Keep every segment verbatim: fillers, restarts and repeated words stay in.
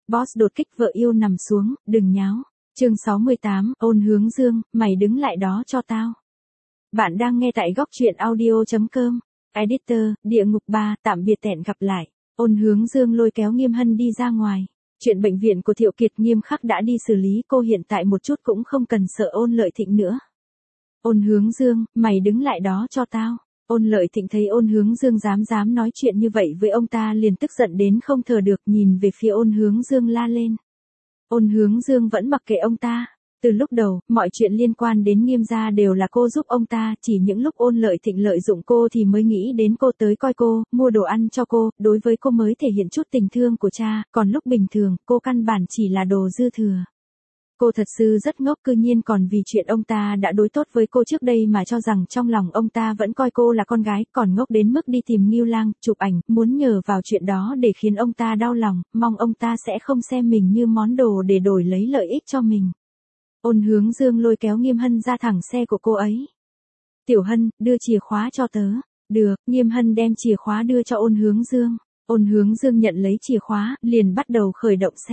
Boss đột kích vợ yêu nằm xuống, đừng nháo. Chương sáu mươi tám, Ôn Hướng Dương, mày đứng lại đó cho tao. Bạn đang nghe tại góc truyện audio chấm com. Editor, Địa Ngục ba, tạm biệt hẹn gặp lại. Ôn Hướng Dương lôi kéo Nghiêm Hân đi ra ngoài. Chuyện bệnh viện của Thiệu Kiệt nghiêm khắc đã đi xử lý, cô hiện tại một chút cũng không cần sợ Ôn Lợi Thịnh nữa. Ôn Hướng Dương, mày đứng lại đó cho tao. Ôn Lợi Thịnh thấy Ôn Hướng Dương dám dám nói chuyện như vậy với ông ta liền tức giận đến không thở được, nhìn về phía Ôn Hướng Dương la lên. Ôn Hướng Dương vẫn mặc kệ ông ta. Từ lúc đầu, mọi chuyện liên quan đến Nghiêm gia đều là cô giúp ông ta, chỉ những lúc Ôn Lợi Thịnh lợi dụng cô thì mới nghĩ đến cô, tới coi cô, mua đồ ăn cho cô, đối với cô mới thể hiện chút tình thương của cha, còn lúc bình thường, cô căn bản chỉ là đồ dư thừa. Cô thật sự rất ngốc, cư nhiên còn vì chuyện ông ta đã đối tốt với cô trước đây mà cho rằng trong lòng ông ta vẫn coi cô là con gái, còn ngốc đến mức đi tìm Ngưu Lang, chụp ảnh, muốn nhờ vào chuyện đó để khiến ông ta đau lòng, mong ông ta sẽ không xem mình như món đồ để đổi lấy lợi ích cho mình. Ôn Hướng Dương lôi kéo Nghiêm Hân ra thẳng xe của cô ấy. Tiểu Hân, đưa chìa khóa cho tớ. Được, Nghiêm Hân đem chìa khóa đưa cho Ôn Hướng Dương. Ôn Hướng Dương nhận lấy chìa khóa, liền bắt đầu khởi động xe.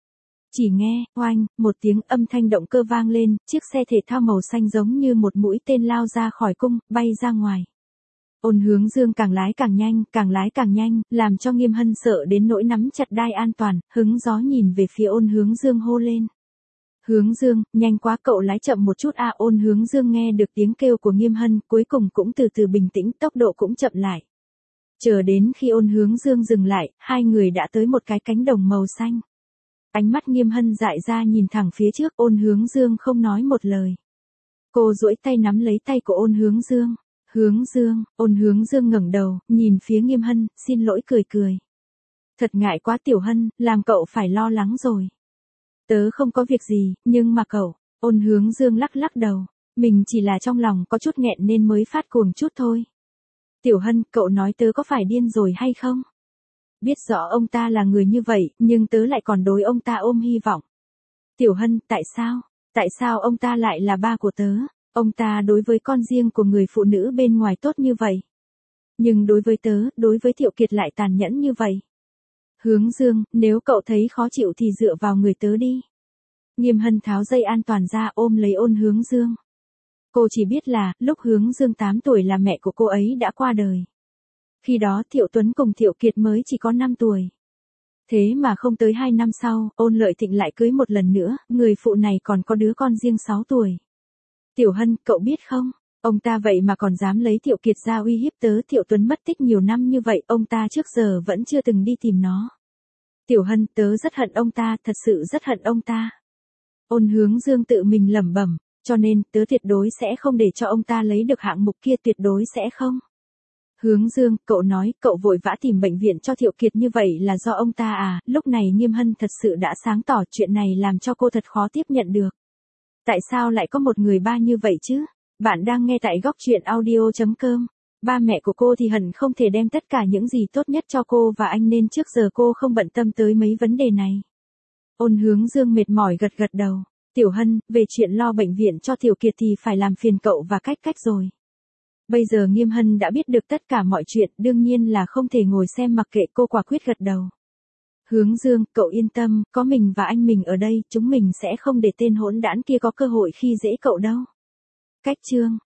Chỉ nghe, oanh, một tiếng âm thanh động cơ vang lên, chiếc xe thể thao màu xanh giống như một mũi tên lao ra khỏi cung, bay ra ngoài. Ôn Hướng Dương càng lái càng nhanh, càng lái càng nhanh, làm cho Nghiêm Hân sợ đến nỗi nắm chặt đai an toàn, hứng gió nhìn về phía Ôn Hướng Dương hô lên. Hướng Dương, nhanh quá, cậu lái chậm một chút a. Ôn Hướng Dương nghe được tiếng kêu của Nghiêm Hân, cuối cùng cũng từ từ bình tĩnh, tốc độ cũng chậm lại. Chờ đến khi Ôn Hướng Dương dừng lại, hai người đã tới một cái cánh đồng màu xanh. Ánh mắt Nghiêm Hân dại ra nhìn thẳng phía trước, Ôn Hướng Dương không nói một lời. Cô duỗi tay nắm lấy tay của Ôn Hướng Dương. Hướng Dương, Ôn Hướng Dương ngẩng đầu, nhìn phía Nghiêm Hân, xin lỗi cười cười. Thật ngại quá Tiểu Hân, làm cậu phải lo lắng rồi. Tớ không có việc gì, nhưng mà cậu, Ôn Hướng Dương lắc lắc đầu, mình chỉ là trong lòng có chút nghẹn nên mới phát cuồng chút thôi. Tiểu Hân, cậu nói tớ có phải điên rồi hay không? Biết rõ ông ta là người như vậy, nhưng tớ lại còn đối ông ta ôm hy vọng. Tiểu Hân, tại sao? Tại sao ông ta lại là ba của tớ? Ông ta đối với con riêng của người phụ nữ bên ngoài tốt như vậy. Nhưng đối với tớ, đối với Thiệu Kiệt lại tàn nhẫn như vậy. Hướng Dương, nếu cậu thấy khó chịu thì dựa vào người tớ đi. Nghiêm Hân tháo dây an toàn ra ôm lấy Ôn Hướng Dương. Cô chỉ biết là, lúc Hướng Dương tám tuổi là mẹ của cô ấy đã qua đời. Khi đó Thiệu Tuấn cùng Thiệu Kiệt mới chỉ có năm tuổi. Thế mà không tới hai năm sau, Ôn Lợi Thịnh lại cưới một lần nữa, người phụ này còn có đứa con riêng sáu tuổi. Tiểu Hân, cậu biết không, ông ta vậy mà còn dám lấy Thiệu Kiệt ra uy hiếp tớ. Thiệu Tuấn mất tích nhiều năm như vậy, ông ta trước giờ vẫn chưa từng đi tìm nó. Tiểu Hân, tớ rất hận ông ta, thật sự rất hận ông ta. Ôn Hướng Dương tự mình lẩm bẩm, cho nên, tớ tuyệt đối sẽ không để cho ông ta lấy được hạng mục kia, tuyệt đối sẽ không. Hướng Dương, cậu nói, cậu vội vã tìm bệnh viện cho Thiệu Kiệt như vậy là do ông ta à? Lúc này Nghiêm Hân thật sự đã sáng tỏ, chuyện này làm cho cô thật khó tiếp nhận được. Tại sao lại có một người ba như vậy chứ? Bạn đang nghe tại góc truyện audio chấm com. Ba mẹ của cô thì hẳn không thể đem tất cả những gì tốt nhất cho cô và anh nên trước giờ cô không bận tâm tới mấy vấn đề này. Ôn Hướng Dương mệt mỏi gật gật đầu. Tiểu Hân, về chuyện lo bệnh viện cho Thiệu Kiệt thì phải làm phiền cậu và Cách Cách rồi. Bây giờ Nghiêm Hân đã biết được tất cả mọi chuyện, đương nhiên là không thể ngồi xem mặc kệ, cô quả quyết gật đầu. Hướng Dương, cậu yên tâm, có mình và anh mình ở đây, chúng mình sẽ không để tên hỗn đản kia có cơ hội khi dễ cậu đâu. Cách Chương,